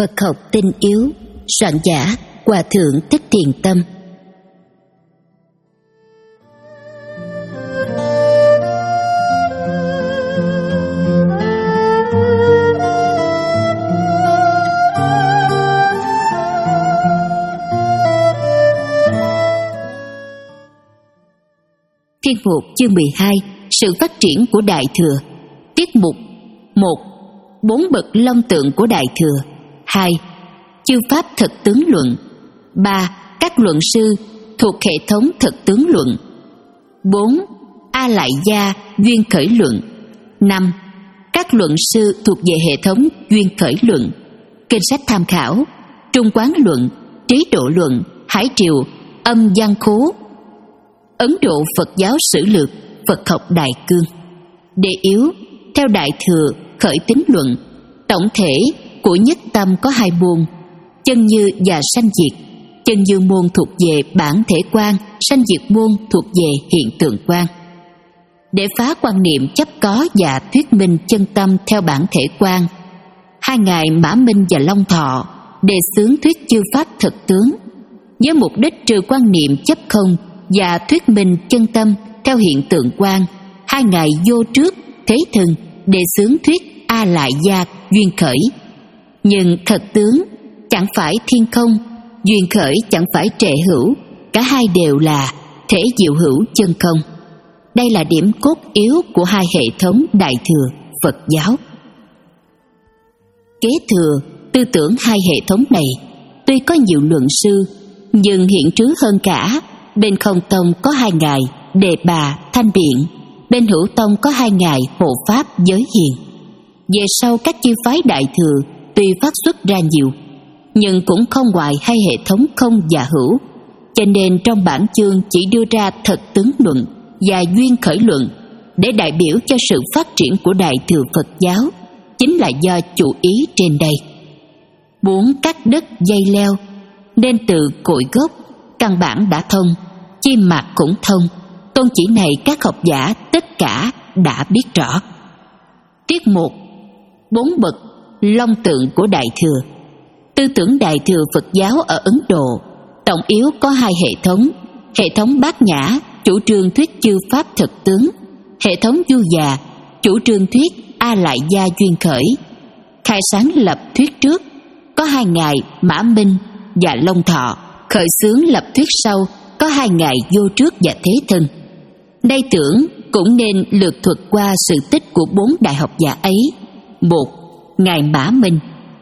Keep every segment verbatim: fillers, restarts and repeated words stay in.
Phật học tinh yếu, soạn giả Hòa thượng Thích Thiền Tâm. Phiên mục chương mười hai, sự phát triển của Đại Thừa. Tiết mục một. Bốn bậc long tượng của Đại Thừa. Hai. Chư pháp thực tướng luận. Ba. Các luận sư thuộc hệ thống thực tướng luận. Bốn. A Lại Gia duyên khởi luận. Năm. Các luận sư thuộc về hệ thống duyên khởi luận. Kinh sách tham khảo: Trung Quán luận, Trí Độ luận, Hải Triều, Âm Văn Khố. Ấn Độ Phật giáo sử lược, Phật học Đại Cương. Đề yếu: theo Đại Thừa khởi tín luận. Tổng thể của nhất tâm có hai môn: chân như và sanh diệt. Chân như môn thuộc về bản thể quan, sanh diệt môn thuộc về hiện tượng quan. Để phá quan niệm chấp có và thuyết minh chân tâm theo bản thể quan, hai ngài Mã Minh và Long Thọ đề xướng thuyết chư pháp thực tướng. Với mục đích trừ quan niệm chấp không và thuyết minh chân tâm theo hiện tượng quan, hai ngài Vô Trước, Thế Thân đề xướng thuyết A Lại Gia duyên khởi. Nhưng thật tướng chẳng phải thiên không, duyên khởi chẳng phải trệ hữu, cả hai đều là thể diệu hữu chân không. Đây là điểm cốt yếu của hai hệ thống Đại Thừa Phật giáo. Kế thừa tư tưởng hai hệ thống này, tuy có nhiều luận sư, nhưng hiện trứ hơn cả, bên Không Tông có hai ngài Đề Bà, Thanh Biện, bên Hữu Tông có hai ngài Hộ Pháp, Giới Hiền. Về sau các chư phái Đại Thừa tuy phát xuất ra nhiều, nhưng cũng không ngoài hai hệ thống không và hữu, cho nên trong bản chương chỉ đưa ra thật tướng luận và duyên khởi luận để đại biểu cho sự phát triển của Đại Thừa Phật giáo, chính là do chủ ý trên đây. Muốn cắt đứt dây leo nên từ cội gốc, căn bản đã thông, chim mạc cũng thông. Tôn chỉ này các học giả tất cả đã biết rõ. Tiết một. Bốn bậc long tượng của Đại Thừa. Tư tưởng Đại Thừa Phật giáo ở Ấn Độ tổng yếu có hai hệ thống: hệ thống Bát Nhã chủ trương thuyết chư pháp thực tướng, hệ thống Du Già chủ trương thuyết A Lại Gia duyên khởi. Khai sáng lập thuyết trước có hai ngài Mã Minh và Long Thọ, khởi xướng lập thuyết sau có hai ngài Vô Trước và Thế Thân. Đây tưởng cũng nên lược thuật qua sự tích của bốn đại học giả ấy. Một. Ngài Mã Minh.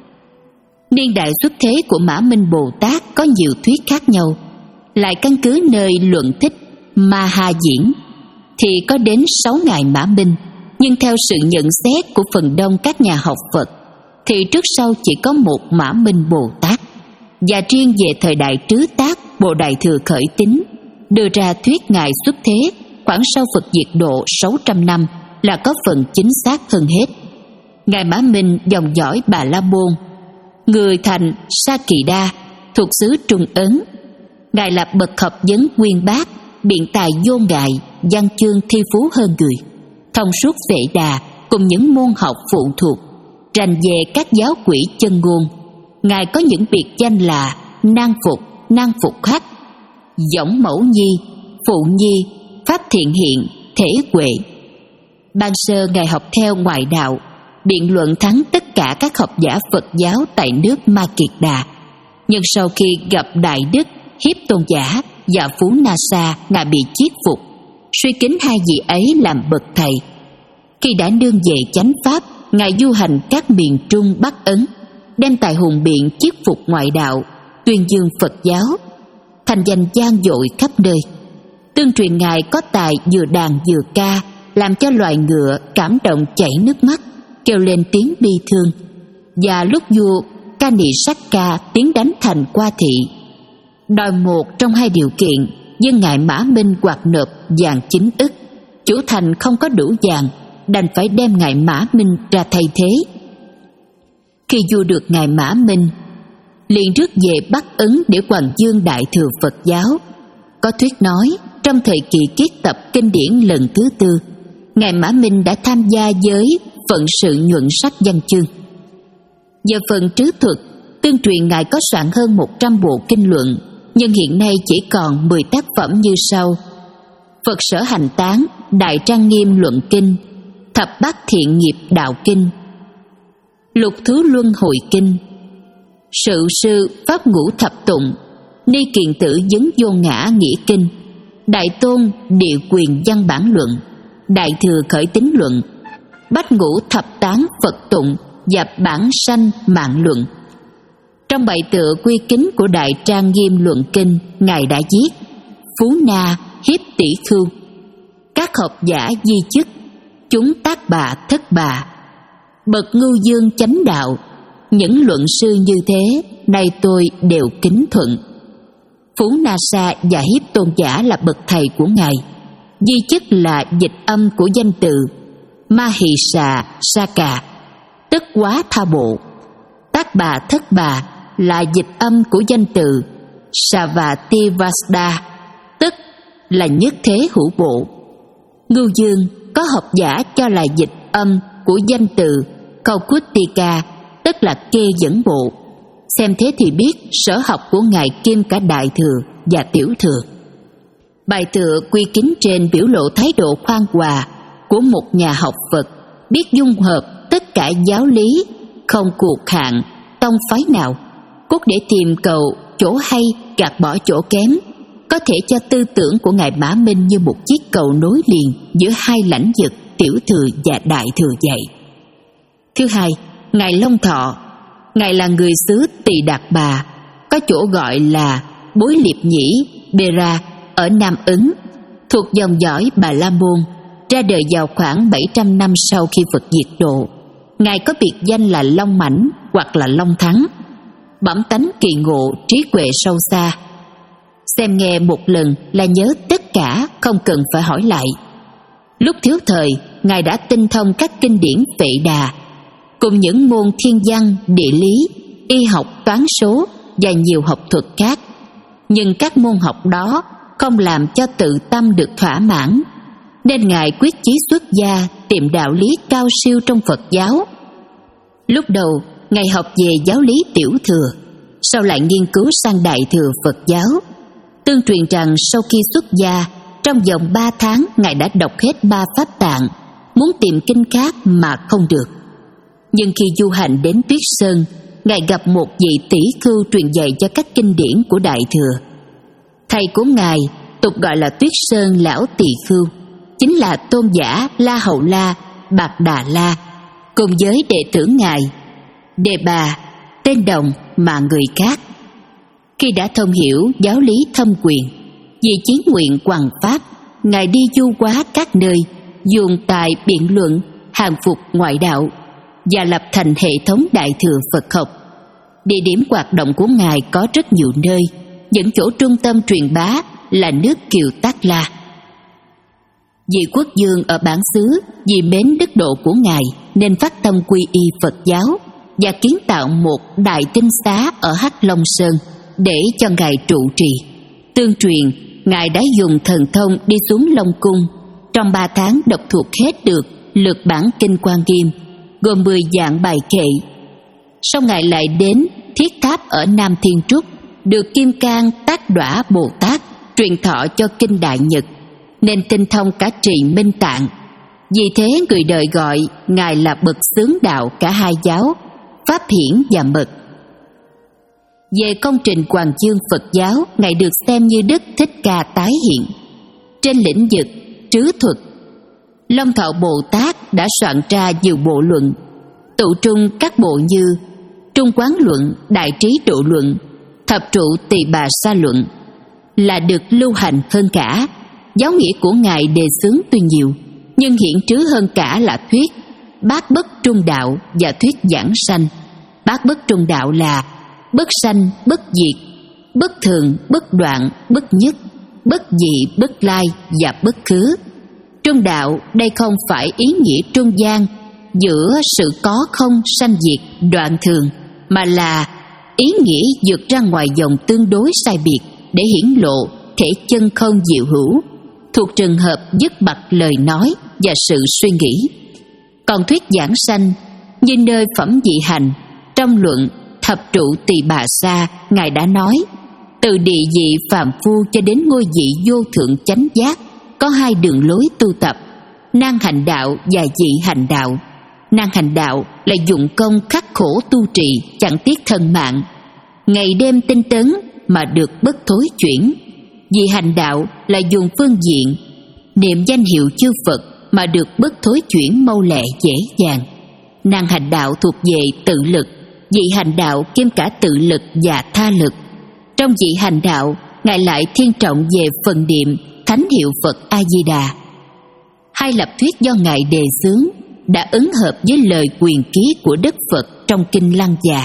Niên đại xuất thế của Mã Minh Bồ Tát có nhiều thuyết khác nhau, lại căn cứ nơi luận thích Ma Ha Diễn thì có đến sáu ngài Mã Minh, nhưng theo sự nhận xét của phần đông các nhà học Phật thì trước sau chỉ có một Mã Minh Bồ Tát. Và riêng về thời đại Trứ Tác, Bộ Đại Thừa khởi tín đưa ra thuyết ngài xuất thế khoảng sau Phật diệt độ sáu trăm năm là có phần chính xác hơn hết. Ngài Mã Minh dòng dõi Bà La Môn, người thành Sa Kỳ Đa thuộc xứ Trung Ấn. Ngài là bậc học vấn uyên bác, biện tài vô ngại, văn chương thi phú hơn người, thông suốt Vệ Đà cùng những môn học phụ thuộc, rành về các giáo quỷ chân ngôn. Ngài có những biệt danh là Nan Phục, Nan Phục Khắc, Võng Mẫu Nhi, Phụ Nhi, Pháp Thiện Hiện, Thể Huệ. Ban sơ Ngài học theo ngoại đạo, biện luận thắng tất cả các học giả Phật giáo tại nước Ma Kiệt Đà. Nhưng sau khi gặp Đại Đức Hiếp Tôn Giả và Phú Na Sa, Ngài bị chiết phục, suy kính hai vị ấy làm bậc thầy. Khi đã nương về chánh pháp, Ngài du hành các miền Trung Bắc Ấn, đem tài hùng biện chiết phục ngoại đạo, tuyên dương Phật giáo, thành danh vang dội khắp nơi. Tương truyền Ngài có tài vừa đàn vừa ca, làm cho loài ngựa cảm động chảy nước mắt, kêu lên tiếng bi thương. Và lúc vua Kanisaka tiến đánh thành Qua Thị, đòi một trong hai điều kiện, nhưng ngài Mã Minh quạt nộp vàng chín ức. Chủ thành không có đủ vàng, đành phải đem ngài Mã Minh ra thay thế. Khi vua được ngài Mã Minh, liền rước về Bắc Ấn để hoằng dương Đại Thừa Phật giáo. Có thuyết nói trong thời kỳ kiết tập kinh điển lần thứ tư, ngài Mã Minh đã tham gia với phận sự nhuận sách văn chương. Giờ phần trứ thuật Tương truyền ngài có soạn hơn một trăm bộ kinh luận, nhưng hiện nay chỉ còn mười tác phẩm như sau: Phật Sở Hành Tán, Đại Trang Nghiêm Luận Kinh, Thập Bát Thiện Nghiệp Đạo Kinh, Lục Thứ Luân Hồi Kinh, Sự Sư Pháp Ngũ Thập Tụng, Ni Kiền Tử Vấn Vô Ngã Nghĩa Kinh, Đại Tôn Địa Quyền Văn Bản Luận, Đại Thừa Khởi Tín Luận, Bách Ngũ Thập Tán Phật Tụng và Bản Sanh Mạng Luận. Trong bài tựa quy kính của Đại Trang Nghiêm Luận Kinh, ngài đã viết: Phú Na hiếp tỷ khưu, các học giả di chức, chúng tác bà thất bà, bậc ngưu dương chánh đạo, những luận sư như thế nay tôi đều kính thuận. Phú Na Sa và hiếp tôn giả là bậc thầy của ngài, di chức là dịch âm của danh từ Ma Hì Xà Sa Cà, tức quá tha bộ. Tác bà thất bà là dịch âm của danh từ Savativasda, tức là nhất thế hữu bộ. Ngưu dương có học giả cho là dịch âm của danh từ Kaukutika, tức là kê dẫn bộ. Xem thế thì biết sở học của ngài kiêm cả Đại Thừa và Tiểu Thừa. Bài tựa quy kính trên biểu lộ thái độ khoan hòa của một nhà học Phật, biết dung hợp tất cả giáo lý, không cuộc hạn tông phái nào, cốt để tìm cầu chỗ hay gạt bỏ chỗ kém, có thể cho tư tưởng của ngài Mã Minh như một chiếc cầu nối liền giữa hai lãnh vực Tiểu Thừa và Đại Thừa vậy. Thứ hai, ngài Long Thọ, ngài là người xứ Tỳ Đạt Bà, có chỗ gọi là Bối Liệp Nhĩ Bera ở Nam Ứng, thuộc dòng dõi Bà La Môn, ra đời vào khoảng bảy trăm năm sau khi Phật diệt độ. Ngài có biệt danh là Long Mãnh hoặc là Long Thắng, bẩm tánh kỳ ngộ, trí huệ sâu xa. Xem nghe một lần là nhớ tất cả, không cần phải hỏi lại. Lúc thiếu thời, ngài đã tinh thông các kinh điển Vệ Đà, cùng những môn thiên văn, địa lý, y học, toán số và nhiều học thuật khác. Nhưng các môn học đó không làm cho tự tâm được thỏa mãn, nên ngài quyết chí xuất gia tìm đạo lý cao siêu trong Phật giáo. Lúc đầu ngài học về giáo lý Tiểu Thừa, sau lại nghiên cứu sang Đại Thừa Phật giáo. Tương truyền rằng sau khi xuất gia, trong vòng ba tháng ngài đã đọc hết ba pháp tạng, muốn tìm kinh khác mà không được. Nhưng khi du hành đến Tuyết Sơn, ngài gặp một vị tỷ khưu truyền dạy cho các kinh điển của Đại Thừa. Thầy của ngài, tục gọi là Tuyết Sơn Lão Tỳ Khưu, chính là tôn giả La Hầu La Bạc Đà La, cùng với đệ tử ngài Đề Bà, tên đồng mà người khác. Khi đã thông hiểu giáo lý thâm quyền, vì chí nguyện hoằng pháp, ngài đi du hóa các nơi, dùng tài biện luận, hàng phục ngoại đạo và lập thành hệ thống Đại Thừa Phật học. Địa điểm hoạt động của ngài có rất nhiều nơi, những chỗ trung tâm truyền bá là nước Kiều Tác La. Vị quốc vương ở bản xứ vì mến đức độ của ngài nên phát tâm quy y Phật giáo và kiến tạo một đại tinh xá ở Hắc Long Sơn để cho ngài trụ trì. Tương truyền ngài đã dùng thần thông đi xuống Long Cung, trong ba tháng đọc thuộc hết được lượt bản kinh Quan Nghiêm, gồm mười vạn bài kệ. Sau ngài lại đến Thiết Tháp ở Nam Thiên Trúc, được Kim Cang Tác Đỏa Bồ Tát truyền thọ cho kinh Đại Nhật, nên tinh thông cả trì Minh Tạng. Vì thế người đời gọi ngài là bậc xướng đạo cả hai giáo, Pháp Hiển và Mật. Về công trình Hoàng Dương Phật giáo, ngài được xem như Đức Thích Ca tái hiện. Trên lĩnh vực trứ thuật, Long Thọ Bồ Tát đã soạn ra nhiều bộ luận, tụ trung các bộ như Trung Quán Luận, Đại Trí Độ Luận, Thập Trụ Tỳ Bà Sa Luận, là được lưu hành hơn cả. Giáo nghĩa của ngài đề xướng tuy nhiều, nhưng hiển trứ hơn cả là thuyết Bát Bất Trung Đạo và thuyết Giảng Sanh. Bát Bất Trung Đạo là bất sanh, bất diệt, bất thường, bất đoạn, bất nhất, bất dị, bất lai và bất khứ. Trung đạo đây không phải ý nghĩa trung gian giữa sự có không, sanh diệt, đoạn thường, mà là ý nghĩa vượt ra ngoài dòng tương đối sai biệt để hiển lộ thể chân không diệu hữu, thuộc trường hợp dứt bặt lời nói và sự suy nghĩ. Còn thuyết Giảng Sanh như nơi phẩm vị hành, trong luận Thập trụ Tỳ Bà Sa, Ngài đã nói, từ địa vị phàm phu cho đến ngôi vị vô thượng chánh giác, có hai đường lối tu tập: nan hành đạo và dị hành đạo. Nan hành đạo là dụng công khắc khổ tu trì, chẳng tiếc thân mạng, ngày đêm tinh tấn mà được bất thối chuyển. Dị hành đạo là dùng phương diện niệm danh hiệu chư Phật mà được bất thối chuyển mau lẹ dễ dàng. Nan hành đạo thuộc về tự lực, dị hành đạo kiêm cả tự lực và tha lực. Trong dị hành đạo, Ngài lại thiên trọng về phần niệm thánh hiệu Phật A Di Đà. Hai lập thuyết do Ngài đề xướng đã ứng hợp với lời quyền ký của Đức Phật trong kinh Lăng Già.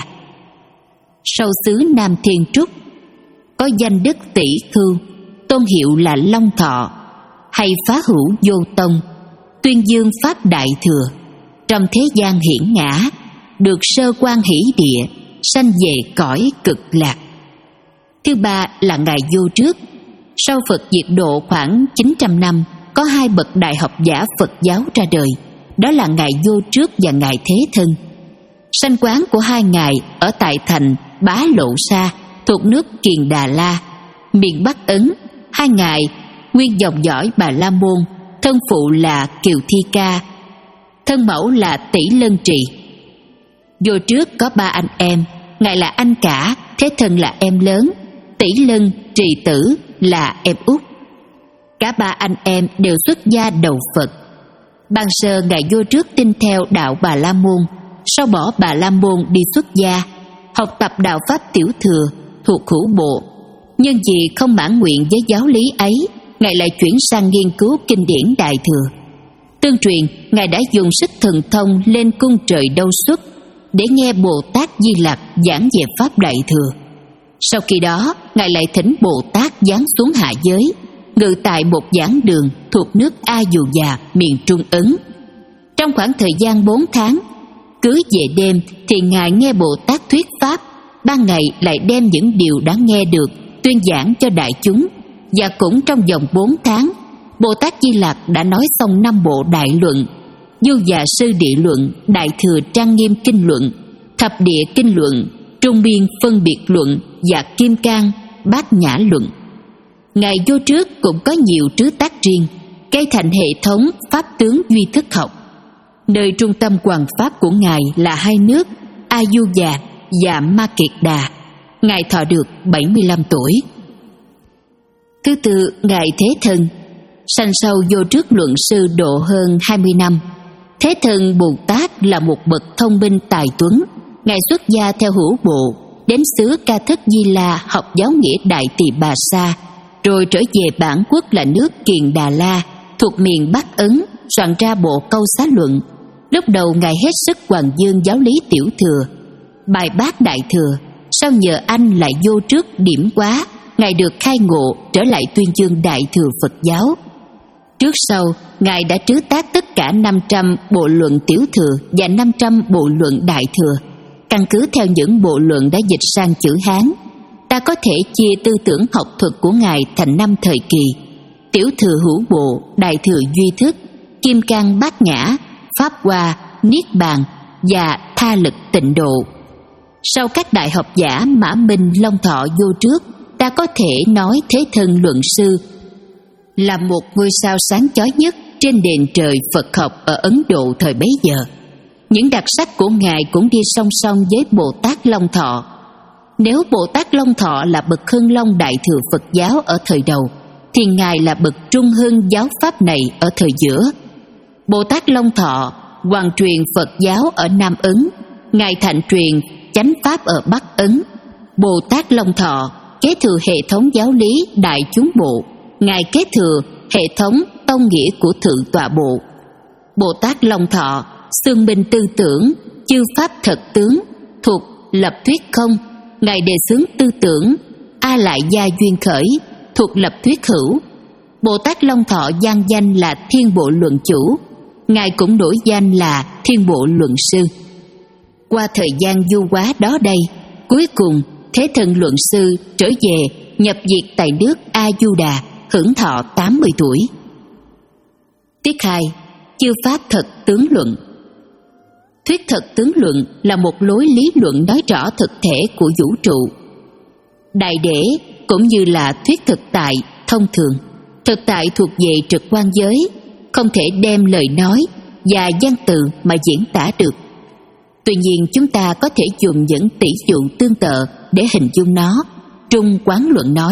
Sau xứ Nam Thiên Trúc có danh đức Tỷ Khưu, tôn hiệu là Long Thọ, hay phá hữu Vô Tông, tuyên dương pháp Đại Thừa, trong thế gian hiển ngã, được sơ quan hỷ địa, sanh về cõi cực lạc. Thứ ba là Ngài Vô Trước. Sau Phật diệt độ khoảng chín trăm năm, có hai bậc đại học giả Phật giáo ra đời, đó là Ngài Vô Trước và Ngài Thế Thân. Sanh quán của hai ngài ở tại thành Bá Lộ Sa thuộc nước Kiền Đà La, miền Bắc Ấn. Hai ngài nguyên dòng dõi Bà La Môn, thân phụ là Kiều Thi Ca, thân mẫu là Tỷ Lân Trì. Vô Trước có ba anh em, Ngài là anh cả, Thế Thân là em lớn, Tỷ Lân, Trì Tử là em út. Cả ba anh em đều xuất gia đầu Phật. Ban sơ Ngài Vô Trước tin theo đạo Bà La Môn, sau bỏ Bà La Môn đi xuất gia, học tập đạo pháp Tiểu Thừa thuộc Hữu Bộ. Nhưng vì không mãn nguyện với giáo lý ấy, Ngài lại chuyển sang nghiên cứu kinh điển Đại Thừa. Tương truyền, Ngài đã dùng sức thần thông lên cung trời Đâu Xuất để nghe Bồ Tát Di Lặc giảng về pháp Đại Thừa. Sau khi đó, Ngài lại thỉnh Bồ Tát giáng xuống hạ giới, ngự tại một giảng đường thuộc nước A Dù Già, miền Trung Ấn. Trong khoảng thời gian bốn tháng, cứ về đêm thì Ngài nghe Bồ Tát thuyết pháp, ban ngày lại đem những điều đã nghe được tuyên giảng cho đại chúng. Và cũng trong vòng bốn tháng, Bồ Tát Di Lặc đã nói xong năm bộ đại luận: Du Già Sư Địa Luận, Đại Thừa Trang Nghiêm Kinh Luận, Thập Địa Kinh Luận, Trung Biên Phân Biệt Luận và Kim Cang Bát Nhã Luận. Ngài Vô Trước cũng có nhiều trứ tác riêng, gây thành hệ thống pháp tướng duy thức học. Nơi trung tâm hoằng pháp của Ngài là hai nước A Du Già và Ma Kiệt Đà. Ngài thọ được bảy mươi lăm tuổi. Thứ tư, Ngài Thế Thân. Sanh sau Vô Trước luận sư độ hơn hai mươi năm. Thế Thân Bồ Tát là một bậc thông minh tài tuấn. Ngài xuất gia theo Hữu Bộ, đến xứ Ca Thất Di La học giáo nghĩa Đại Tỳ Bà Sa, rồi trở về bản quốc là nước Kiền Đà La thuộc miền Bắc Ấn, soạn ra bộ Câu Xá Luận. Lúc đầu Ngài hết sức hoằng dương giáo lý Tiểu Thừa, bài bác Đại Thừa. Sau nhờ anh lại Vô Trước điểm quá, Ngài được khai ngộ, trở lại tuyên dương Đại Thừa Phật giáo. Trước sau, Ngài đã trứ tác tất cả năm trăm bộ luận Tiểu Thừa và năm trăm bộ luận Đại Thừa. Căn cứ theo những bộ luận đã dịch sang chữ Hán, ta có thể chia tư tưởng học thuật của Ngài thành năm thời kỳ: Tiểu Thừa Hữu Bộ, Đại Thừa Duy Thức, Kim Cang Bát Nhã, Pháp Hoa, Niết Bàn và Tha Lực Tịnh Độ. Sau các đại học giả Mã Minh, Long Thọ, Vô Trước, ta có thể nói Thế Thân luận sư là một ngôi sao sáng chói nhất trên nền trời Phật học ở Ấn Độ thời bấy giờ. Những đặc sắc của Ngài cũng đi song song với Bồ Tát Long Thọ. Nếu Bồ Tát Long Thọ là bậc Hưng Long Đại Thừa Phật giáo ở thời đầu, thì Ngài là bậc Trung Hưng giáo pháp này ở thời giữa. Bồ Tát Long Thọ hoàn truyền Phật giáo ở Nam Ấn, Ngài thạnh truyền chánh pháp ở Bắc Ấn. Bồ Tát Long Thọ kế thừa hệ thống giáo lý Đại Chúng Bộ, Ngài kế thừa hệ thống tông nghĩa của Thượng Tọa Bộ. Bồ Tát Long Thọ xương minh tư tưởng chư pháp thật tướng thuộc lập thuyết không, Ngài đề xướng tư tưởng A Lại Gia Duyên Khởi thuộc lập thuyết hữu. Bồ Tát Long Thọ gian danh là Thiên Bộ Luận Chủ, Ngài cũng đổi danh là Thiên Bộ Luận Sư. Qua thời gian du hóa đó đây, cuối cùng Thế Thân luận sư trở về nhập diệt tại nước A Du Đà, hưởng thọ tám mươi tuổi. Tiết hai, chư pháp thật tướng luận. Thuyết thực tướng luận là một lối lý luận nói rõ thực thể của vũ trụ. Đại để cũng như là thuyết thực tại thông thường. Thực tại thuộc về trực quan giới, không thể đem lời nói và văn từ mà diễn tả được. Tuy nhiên chúng ta có thể dùng những tỷ dụ tương tự để hình dung nó. Trung Quán Luận nói: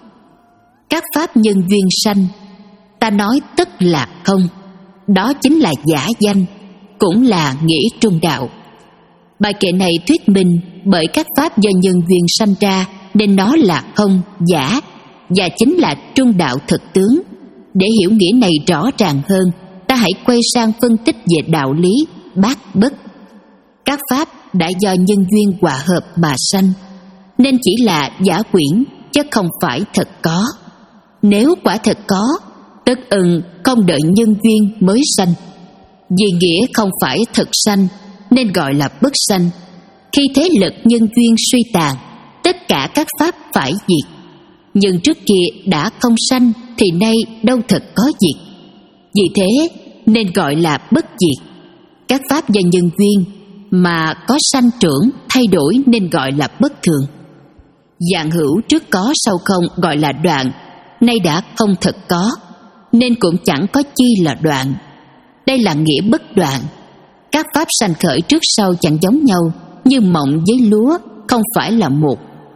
các pháp nhân duyên sanh, ta nói tức là không. Đó chính là giả danh, cũng là nghĩa trung đạo. Bài kệ này thuyết minh bởi các pháp do nhân duyên sanh ra nên nó là không, giả, và chính là trung đạo thực tướng. Để hiểu nghĩa này rõ ràng hơn, ta hãy quay sang phân tích về đạo lý bát bất. Các pháp đã do nhân duyên hòa hợp mà sanh, nên chỉ là giả quyển chứ không phải thật có. Nếu quả thật có, tất ưng không đợi nhân duyên mới sanh. Vì nghĩa không phải thật sanh nên gọi là bất sanh. Khi thế lực nhân duyên suy tàn, tất cả các pháp phải diệt. Nhưng trước kia đã không sanh thì nay đâu thật có diệt. Vì thế nên gọi là bất diệt. Các pháp do nhân duyên mà có sanh trưởng thay đổi nên gọi là bất thường. Dạng hữu trước có sau không gọi là đoạn, nay đã không thật có nên cũng chẳng có chi là đoạn. Đây là nghĩa bất đoạn. Các pháp sanh khởi trước sau chẳng giống nhau, như mộng với lúa không phải là một.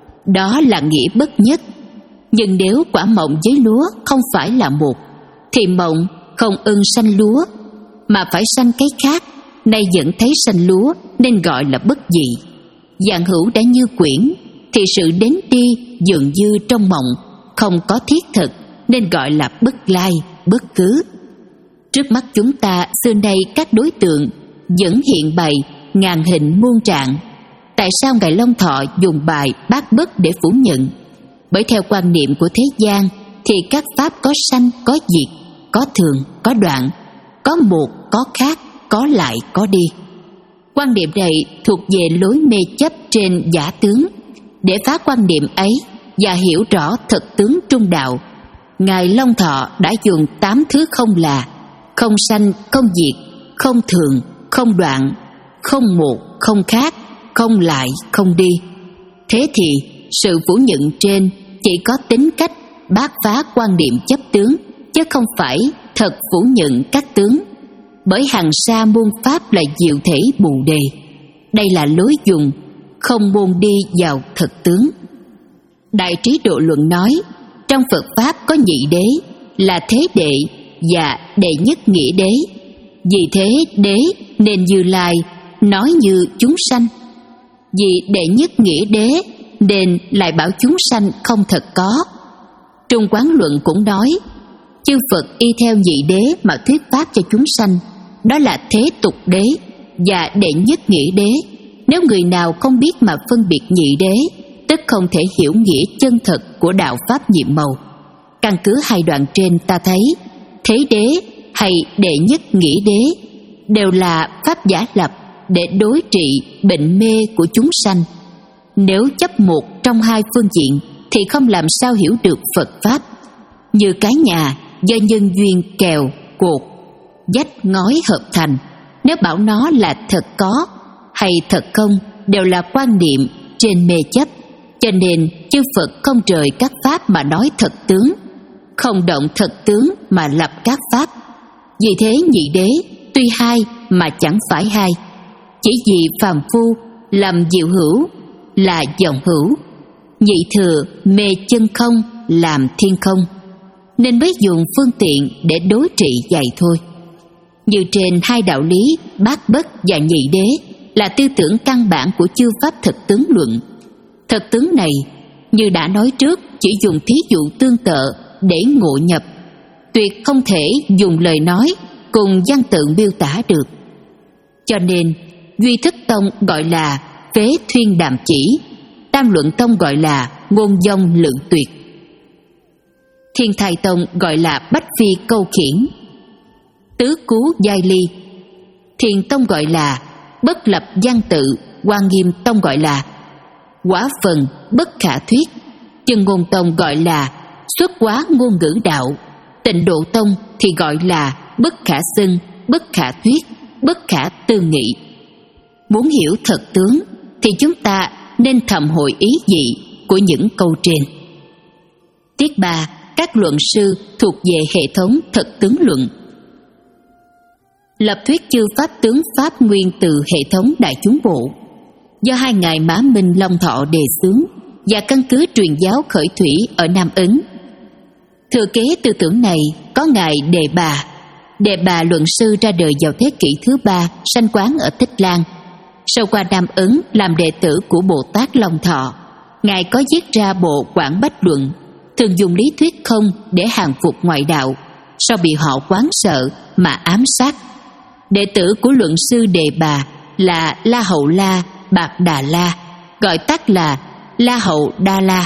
Đó là nghĩa bất nhất. Nhưng nếu quả mộng với lúa không phải là một, thì mộng không ưng sanh lúa, mà phải sanh cái khác, nay vẫn thấy sanh lúa nên gọi là bất dị. Dạng hữu đã như quyển, thì sự đến đi dường như trong mộng, không có thiết thực nên gọi là bất lai, bất cứ. Trước mắt chúng ta xưa nay các đối tượng vẫn hiện bày ngàn hình muôn trạng. Tại sao Ngài Long Thọ dùng bài bát bất để phủ nhận? Bởi theo quan niệm của thế gian thì các pháp có sanh, có diệt, có thường, có đoạn, có một, có khác, có lại, có đi. Quan niệm này thuộc về lối mê chấp trên giả tướng. Để phá quan niệm ấy và hiểu rõ thực tướng trung đạo, Ngài Long Thọ đã dùng tám thứ không là: không sanh, không diệt, không thường, không đoạn, không một, không khác, không lại, không đi. Thế thì sự phủ nhận trên chỉ có tính cách bác phá quan niệm chấp tướng, chứ không phải thật phủ nhận các tướng. Bởi hằng sa môn pháp là diệu thể bồ đề. Đây là lối dùng không môn đi vào thực tướng. Đại Trí Độ Luận nói, trong Phật Pháp có nhị đế là thế đệ và đệ nhất nghĩa đế. Vì thế đế nên Như Lai nói như chúng sanh. Vì đệ nhất nghĩa đế nên lại bảo chúng sanh không thật có. Trung Quán Luận cũng nói, chư Phật y theo nhị đế mà thuyết pháp cho chúng sanh, đó là thế tục đế và đệ nhất nghĩa đế. Nếu người nào không biết mà phân biệt nhị đế, tức không thể hiểu nghĩa chân thật của đạo pháp nhiệm màu. Căn cứ hai đoạn trên ta thấy, thế đế hay đệ nhất nghĩa đế đều là pháp giả lập để đối trị bệnh mê của chúng sanh. Nếu chấp một trong hai phương diện thì không làm sao hiểu được Phật Pháp. Như cái nhà do nhân duyên kèo, cột, vách ngói hợp thành, nếu bảo nó là thật có hay thật không đều là quan niệm trên mê chấp. Cho nên chư Phật không rời các pháp mà nói thật tướng, không động thật tướng mà lập các pháp. Vì thế nhị đế tuy hai mà chẳng phải hai, chỉ vì phàm phu làm diệu hữu là dòng hữu, nhị thừa mê chân không làm thiên không, nên mới dùng phương tiện để đối trị vậy thôi. Như trên hai đạo lý bát bất và nhị đế là tư tưởng căn bản của chư pháp thực tướng luận. Thực tướng này, như đã nói trước, chỉ dùng thí dụ tương tự để ngộ nhập, tuyệt không thể dùng lời nói cùng văn tự miêu tả được. Cho nên Duy Thức Tông gọi là phế thuyên đàm chỉ, Tam Luận Tông gọi là ngôn dông lượng tuyệt, Thiên Thai Tông gọi là bách phi câu khiển, Tứ Cú giai ly, Thiền Tông gọi là bất lập văn tự, Hoa Nghiêm Tông gọi là quả phần bất khả thuyết, Chân Ngôn Tông gọi là xuất hóa ngôn ngữ đạo, Tịnh Độ Tông thì gọi là bất khả xưng, bất khả thuyết, bất khả tư nghị. muốn hiểu thật tướng thì chúng ta nên thầm hội ý dị của những câu trên. Tiết ba, các luận sư thuộc về hệ thống thật tướng luận. Lập thuyết chư pháp tướng pháp nguyên từ hệ thống Đại Chúng Bộ, do hai ngài Mã Minh Long Thọ đề xướng và căn cứ truyền giáo khởi thủy ở Nam Ấn. Thừa kế tư tưởng này có ngài Đề Bà. Đề Bà luận sư ra đời vào thế kỷ thứ ba, sanh quán ở Tích Lan. Sau qua Nam Ấn làm đệ tử của Bồ Tát Long Thọ, ngài có viết ra bộ Quảng Bách Luận, thường dùng lý thuyết không để hàng phục ngoại đạo, sau bị họ quán sợ mà ám sát. Đệ tử của luận sư Đề Bà là La Hậu La Bạc Đà La, gọi tắt là La Hậu Đa La.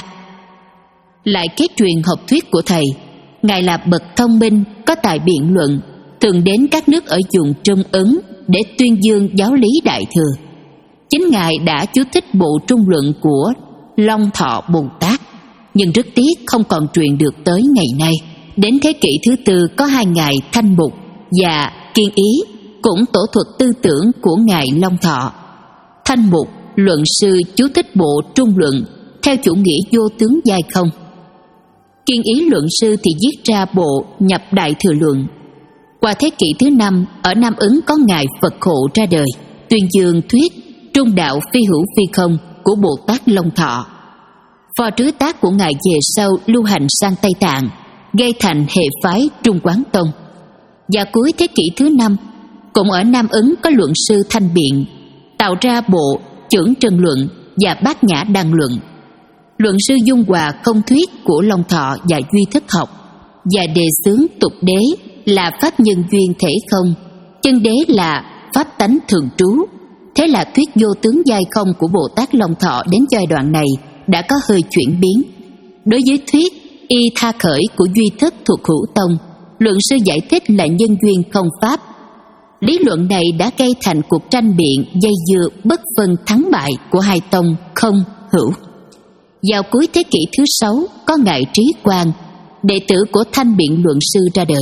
Lại kế truyền học thuyết của thầy, ngài là bậc thông minh, có tài biện luận, thường đến các nước ở vùng Trung Ấn để tuyên dương giáo lý Đại Thừa. Chính ngài đã chú thích bộ Trung Luận của Long Thọ Bồ Tát, nhưng rất tiếc không còn truyền được tới ngày nay. Đến thế kỷ thứ tư có hai ngài Thanh Mục và Kiên Ý, cũng tổ thuật tư tưởng của ngài Long Thọ. Thanh Mục luận sư chú thích bộ Trung Luận theo chủ nghĩa vô tướng giai không. Kiên Ý luận sư thì viết ra bộ Nhập Đại Thừa Luận. Qua thế kỷ thứ năm, ở Nam Ấn có ngài Phật Hộ ra đời, tuyên dương thuyết trung đạo phi hữu phi không của Bồ Tát Long Thọ. Phò trứ tác của ngài về sau lưu hành sang Tây Tạng, gây thành hệ phái Trung Quán Tông. Và cuối thế kỷ thứ năm, cũng ở Nam Ấn có luận sư Thanh Biện, tạo ra bộ Chưởng Trần Luận và Bát Nhã Đăng Luận. Luận sư dung hòa không thuyết của Long Thọ và duy thức học, và đề xướng tục đế là pháp nhân duyên thể không, chân đế là pháp tánh thường trú. Thế là thuyết vô tướng giai không của Bồ Tát Long Thọ đến giai đoạn này đã có hơi chuyển biến. Đối với thuyết y tha khởi của duy thức thuộc Hữu Tông, luận sư giải thích là nhân duyên không pháp. Lý luận này đã gây thành cuộc tranh biện dây dưa bất phân thắng bại của hai tông không hữu. Vào cuối thế kỷ thứ sáu có ngài Trí Quang, đệ tử của Thanh Biện luận sư ra đời.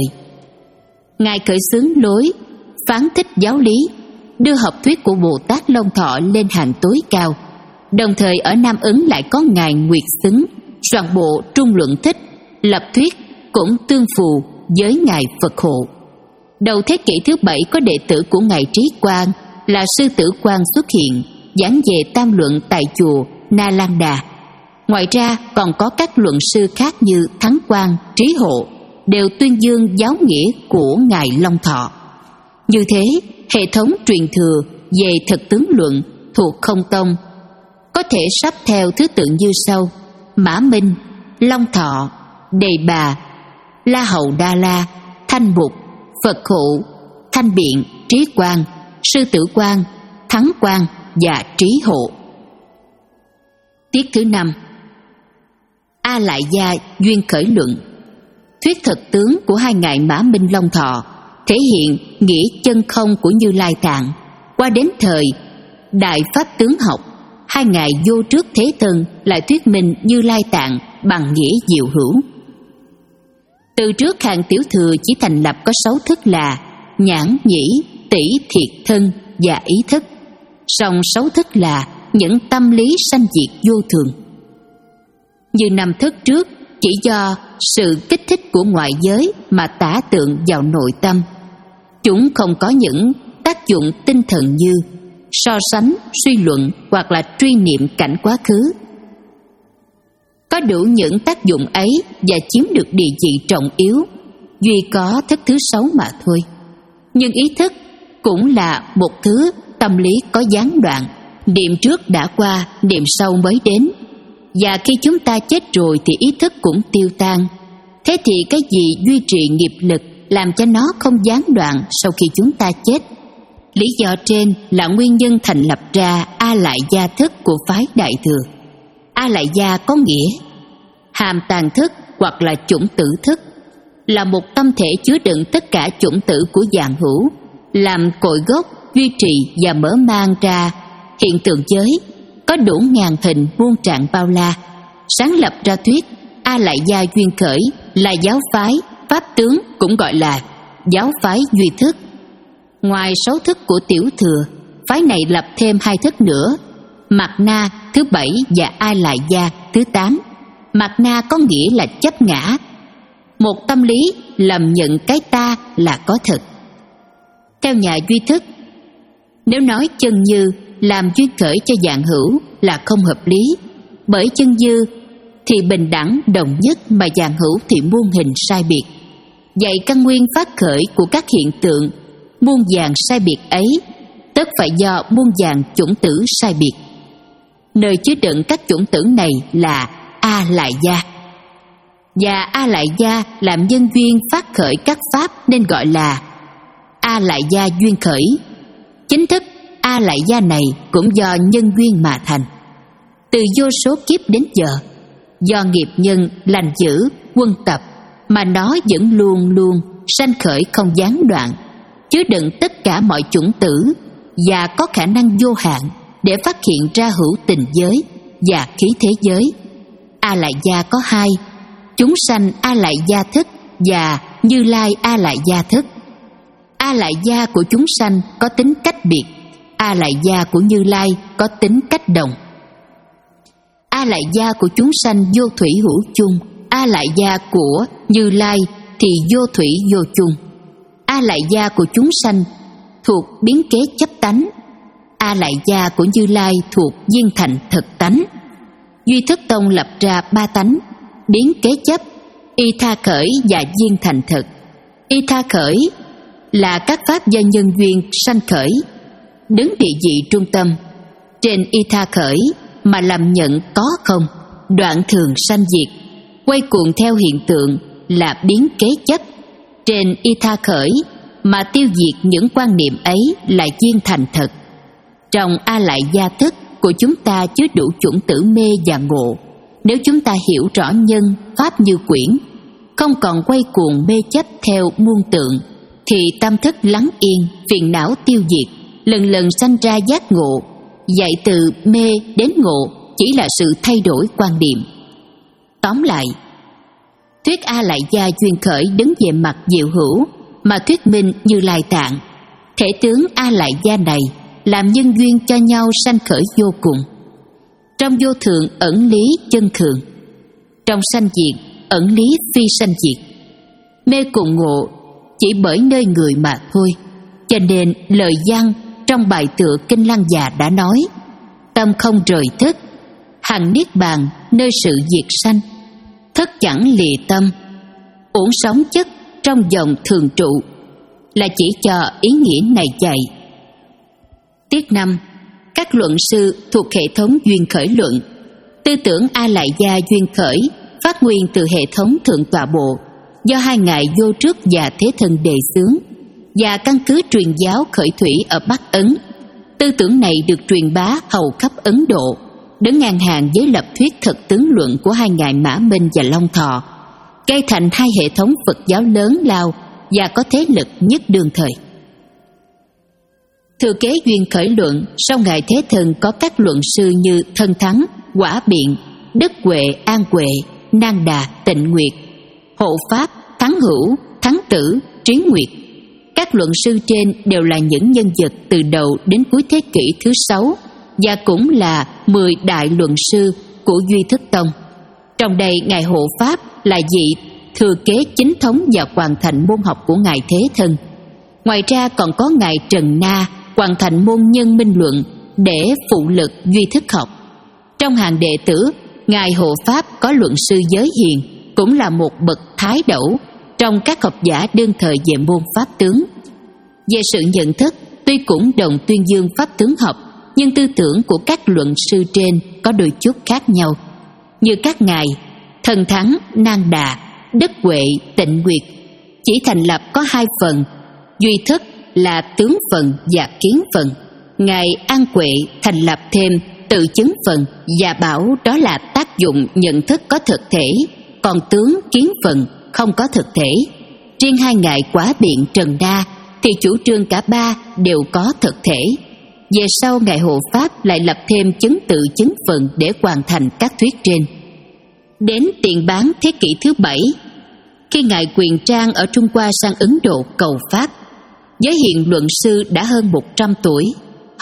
Ngài khởi xướng lối phán thích giáo lý, đưa học thuyết của Bồ Tát Long Thọ lên hàng tối cao. Đồng thời ở Nam Ấn lại có ngài Nguyệt Xứng soạn bộ Trung Luận Thích, lập thuyết cũng tương phù với ngài Phật Hộ. Đầu thế kỷ thứ bảy có đệ tử của ngài Trí Quang là Sư Tử Quang xuất hiện, giảng về tam luận tại chùa Na Lan Đà. Ngoài ra còn có các luận sư khác như Thắng Quang, Trí Hộ đều tuyên dương giáo nghĩa của ngài Long Thọ. Như thế, hệ thống truyền thừa về thực tướng luận thuộc Không Tông có thể sắp theo thứ tự như sau: Mã Minh, Long Thọ, Đề Bà, La Hầu Đa La, Thanh Mục, Phật Hộ, Thanh Biện, Trí Quang, Sư Tử Quang, Thắng Quang và Trí Hộ. Tiết thứ năm, A Lại Gia duyên khởi luận. Thuyết thực tướng của hai ngài Mã Minh Long Thọ thể hiện nghĩa chân không của Như Lai Tạng. Qua đến thời Đại Pháp tướng học, hai ngài Vô Trước Thế Thân lại thuyết minh Như Lai Tạng bằng nghĩa diệu hữu. Từ trước hàng tiểu thừa chỉ thành lập có sáu thức là nhãn, nhĩ, tỷ, thiệt, thân và ý thức. Song sáu thức là những tâm lý sanh diệt vô thường. Như năm thức trước chỉ do sự kích thích của ngoại giới mà tả tượng vào nội tâm. Chúng không có những tác dụng tinh thần như so sánh, suy luận hoặc là truy niệm cảnh quá khứ. Có đủ những tác dụng ấy và chiếm được địa vị trọng yếu duy có thức thứ sáu mà thôi. Nhưng ý thức cũng là một thứ tâm lý có gián đoạn, niệm trước đã qua, niệm sau mới đến. Và khi chúng ta chết rồi thì ý thức cũng tiêu tan. Thế thì cái gì duy trì nghiệp lực làm cho nó không gián đoạn sau khi chúng ta chết? Lý do trên là nguyên nhân thành lập ra A Lại Gia thức của phái Đại Thừa. A Lại Gia có nghĩa hàm tàng thức hoặc là chủng tử thức, là một tâm thể chứa đựng tất cả chủng tử của vạn hữu, làm cội gốc, duy trì và mở mang ra hiện tượng giới, có đủ ngàn hình muôn trạng bao la. Sáng lập ra thuyết A Lại Gia duyên khởi là giáo phái Pháp tướng, cũng gọi là giáo phái duy thức. Ngoài sáu thức của tiểu thừa, phái này lập thêm hai thức nữa, Mạt Na thứ bảy và A Lại Gia thứ tám. Mạt Na có nghĩa là chấp ngã, một tâm lý lầm nhận cái ta là có thật. Theo nhà duy thức, nếu nói chân như làm duyên khởi cho dạng hữu là không hợp lý, bởi chân như thì bình đẳng đồng nhất mà dạng hữu thì muôn hình sai biệt. Vậy căn nguyên phát khởi của các hiện tượng muôn vàn sai biệt ấy tất phải do muôn vàn chủng tử sai biệt. Nơi chứa đựng các chủng tử này là A Lại Gia, và A Lại Gia làm nhân duyên phát khởi các pháp nên gọi là A Lại Gia duyên khởi. Chính thức A Lại Gia này cũng do nhân duyên mà thành. Từ vô số kiếp đến giờ, do nghiệp nhân lành dữ quân tập mà nó vẫn luôn luôn sanh khởi không gián đoạn, chứa đựng tất cả mọi chủng tử và có khả năng vô hạn để phát hiện ra hữu tình giới và khí thế giới. A Lại Gia có hai: chúng sanh A Lại Gia thức và Như Lai A Lại Gia thức. A Lại Gia của chúng sanh có tính cách biệt, A Lại Gia của Như Lai có tính cách đồng. A Lại Gia của chúng sanh vô thủy hữu chung, A Lại Gia của Như Lai thì vô thủy vô chung. A Lại Gia của chúng sanh thuộc biến kế chấp tánh, A Lại Gia của Như Lai thuộc viên thành thực tánh. Duy Thức Tông lập ra ba tánh: biến kế chấp, y tha khởi và viên thành thực. Y tha khởi là các pháp do nhân duyên sanh khởi, đứng địa vị trung tâm. Trên y tha khởi mà làm nhận có không, đoạn thường sanh diệt, quay cuồng theo hiện tượng là biến kế chấp. Trên y tha khởi mà tiêu diệt những quan niệm ấy là viên thành thực. Trong A Lại Gia thức của chúng ta chứa đủ chủng tử mê và ngộ. Nếu chúng ta hiểu rõ nhân pháp như quyển, không còn quay cuồng mê chấp theo muôn tượng, thì tâm thức lắng yên, phiền não tiêu diệt, lần lần sanh ra giác ngộ. Dạy từ mê đến ngộ chỉ là sự thay đổi quan điểm. Tóm lại, thuyết A Lại Gia duyên khởi đứng về mặt diệu hữu mà thuyết minh Như Lai Tạng. Thể tướng A Lại Gia này làm nhân duyên cho nhau sanh khởi vô cùng. Trong vô thường ẩn lý chân thường, trong sanh diệt ẩn lý phi sanh diệt. Mê cùng ngộ chỉ bởi nơi người mà thôi. Cho nên lời văn trong bài tựa Kinh Lăng Già đã nói: tâm không rời thức, hằng niết bàn nơi sự diệt sanh. Thức chẳng lìa tâm, uổng sống chất trong dòng thường trụ, là chỉ cho ý nghĩa này dạy. Tiết năm. Các luận sư thuộc hệ thống duyên khởi luận. Tư tưởng A Lại Gia duyên khởi phát nguyên từ hệ thống Thượng Tọa Bộ, do hai ngài Vô Trước và Thế Thân đề xướng, và căn cứ truyền giáo khởi thủy ở Bắc Ấn. Tư tưởng này được truyền bá hầu khắp Ấn Độ, đứng ngang hàng với lập thuyết thực tướng luận của hai ngài Mã Minh và Long Thọ, gây thành hai hệ thống Phật giáo lớn lao và có thế lực nhất đương thời. Thừa kế duyên khởi luận, sau ngài Thế Thân có các luận sư như Thân Thắng, Quả Biện, Đức Huệ, An Huệ, Nan Đà, Tịnh Nguyệt, Hộ Pháp, Thắng Hữu, Thắng Tử, Trí Nguyệt. Các luận sư trên đều là những nhân vật từ đầu đến cuối thế kỷ thứ sáu và cũng là mười đại luận sư của Duy Thức Tông. Trong đây ngài Hộ Pháp là vị thừa kế chính thống và hoàn thành môn học của ngài Thế Thân. Ngoài ra còn có ngài Trần Na hoàn thành môn Nhân Minh Luận để phụ lực Duy Thức học. Trong hàng đệ tử, ngài Hộ Pháp có luận sư Giới Hiền, cũng là một bậc thái đẩu trong các học giả đương thời về môn pháp tướng. Về sự nhận thức, tuy cũng đồng tuyên dương pháp tướng học, nhưng tư tưởng của các luận sư trên có đôi chút khác nhau. Như các ngài Thần Thắng, Nan Đà, Đức Huệ, Tịnh Nguyệt chỉ thành lập có hai phần, Duy Thức là tướng phần và kiến phần. Ngài An Huệ thành lập thêm tự chứng phần và bảo đó là tác dụng nhận thức có thực thể, còn tướng kiến phần không có thực thể. Riêng hai ngài Quả Biện, Trần Đa thì chủ trương cả ba đều có thực thể. Về sau ngài Hộ Pháp lại lập thêm chứng tự chứng phần để hoàn thành các thuyết trên. Đến tiền bán thế kỷ thứ bảy, khi ngài Quyền Trang ở Trung Hoa sang Ấn Độ cầu Pháp, giới hiện luận sư đã hơn một trăm tuổi.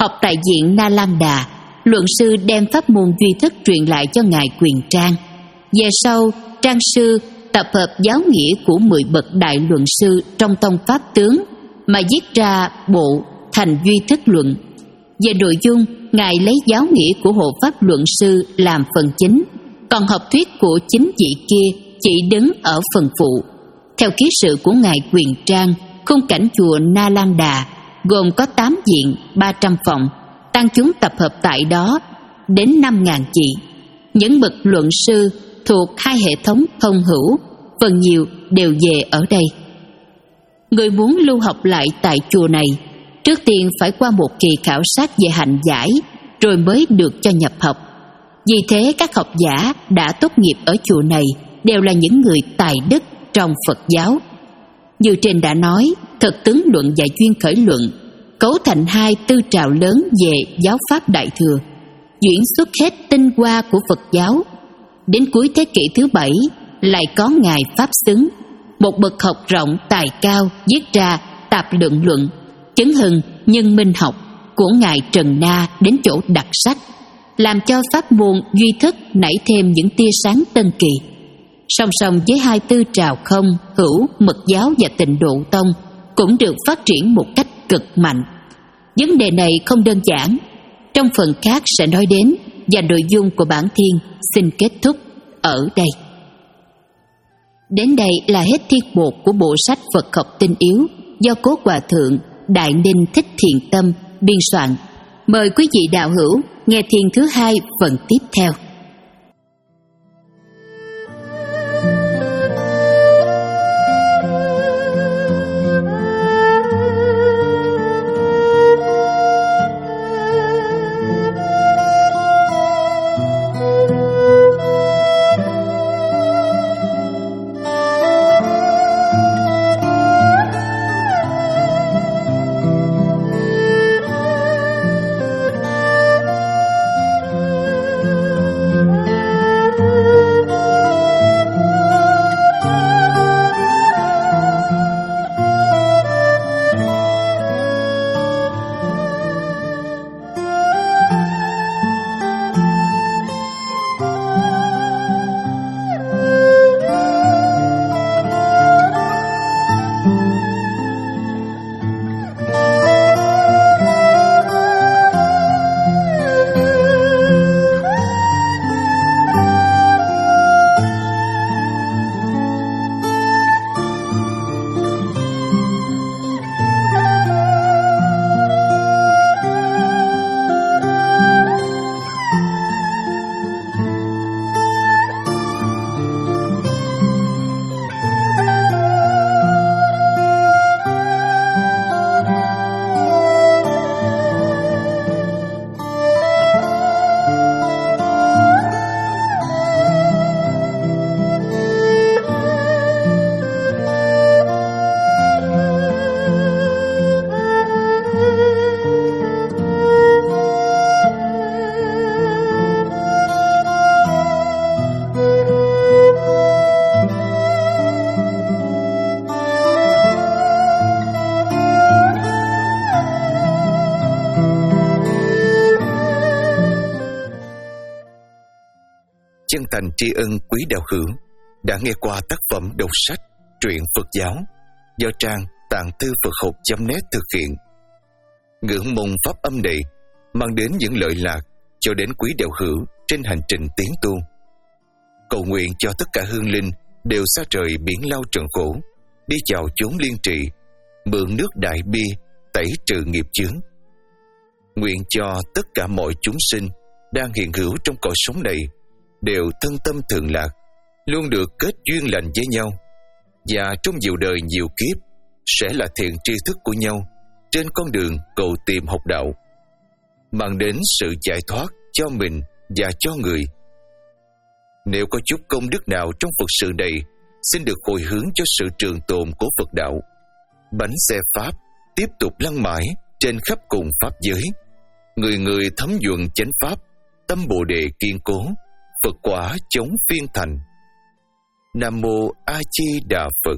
Học tại viện Nalanda, luận sư đem pháp môn duy thức truyền lại cho ngài Quyền Trang. Về sau, Trang sư tập hợp giáo nghĩa của mười bậc đại luận sư trong tông pháp tướng mà viết ra bộ Thành Duy Thức Luận. Về nội dung, ngài lấy giáo nghĩa của hộ pháp luận sư làm phần chính, còn học thuyết của chính vị kia chỉ đứng ở phần phụ. Theo ký sự của ngài Quyền Trang, khung cảnh chùa Nalanda gồm có tám viện, ba trăm phòng, tăng chúng tập hợp tại đó đến năm ngàn vị. Những bậc luận sư thuộc hai hệ thống thông hữu, phần nhiều đều về ở đây. Người muốn lưu học lại tại chùa này, trước tiên phải qua một kỳ khảo sát về hạnh giải, rồi mới được cho nhập học. Vì thế các học giả đã tốt nghiệp ở chùa này đều là những người tài đức trong Phật giáo. Như trên đã nói, Thực Tướng Luận và Duyên Khởi Luận cấu thành hai tư trào lớn về giáo pháp Đại Thừa, diễn xuất hết tinh hoa của Phật giáo. Đến cuối thế kỷ thứ bảy lại có ngài Pháp Xứng, một bậc học rộng tài cao, viết ra Tạp Lượng Luận, chứng hưng nhân minh học của ngài Trần Na đến chỗ đặc sắc, làm cho pháp môn duy thức nảy thêm những tia sáng tân kỳ. Song song với hai tư trào không, hữu, mật giáo và Tịnh Độ Tông cũng được phát triển một cách cực mạnh. Vấn đề này không đơn giản, trong phần khác sẽ nói đến, và nội dung của bản thiên xin kết thúc ở đây. Đến đây là hết tiết một của bộ sách Phật học tinh yếu do Cố Hòa Thượng Đại Ninh Thích Thiện Tâm biên soạn. Mời quý vị đạo hữu nghe thiền thứ hai phần tiếp theo. Chân thành tri ân quý đạo hữu đã nghe qua tác phẩm đọc sách truyện Phật giáo do trang tạng thư Phật học chấm net thực hiện. Ngưỡng mong pháp âm này mang đến những lợi lạc cho đến quý đạo hữu trên hành trình tiến tu. Cầu nguyện cho tất cả hương linh đều xa trời biển lao trần khổ, đi chào chốn liên trị, mượn nước đại bi tẩy trừ nghiệp chướng. Nguyện cho tất cả mọi chúng sinh đang hiện hữu trong cõi sống này đều thân tâm thường lạc, luôn được kết duyên lành với nhau, và trong nhiều đời nhiều kiếp sẽ là thiện tri thức của nhau trên con đường cầu tìm học đạo, mang đến sự giải thoát cho mình và cho người. Nếu có chút công đức nào trong Phật sự này, xin được hồi hướng cho sự trường tồn của Phật đạo. Bánh xe Pháp tiếp tục lăn mãi trên khắp cùng Pháp giới, người người thấm nhuận chánh Pháp, tâm Bồ Đề kiên cố, Phật quả chống phiên thành. Nam Mô A Di Đà Phật.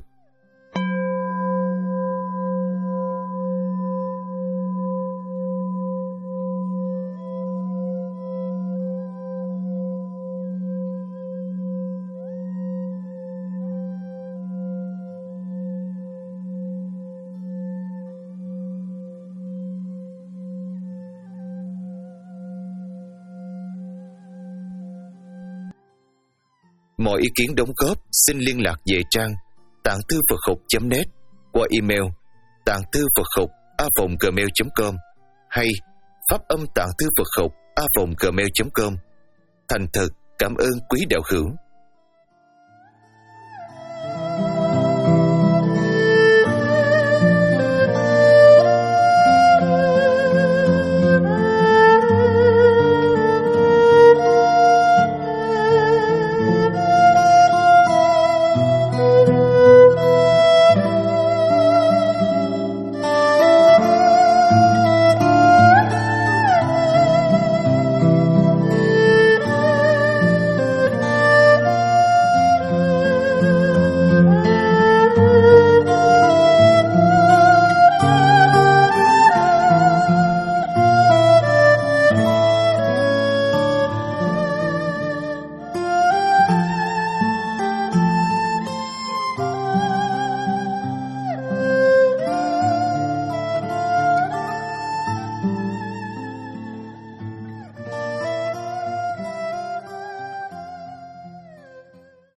Mọi ý kiến đóng góp xin liên lạc về trang tạng thư Phật học chấm net qua email tạng thư Phật học a vòng gmail chấm com hay pháp âm tạng thư Phật học a vòng gmail chấm com. Thành thật cảm ơn quý đạo hữu.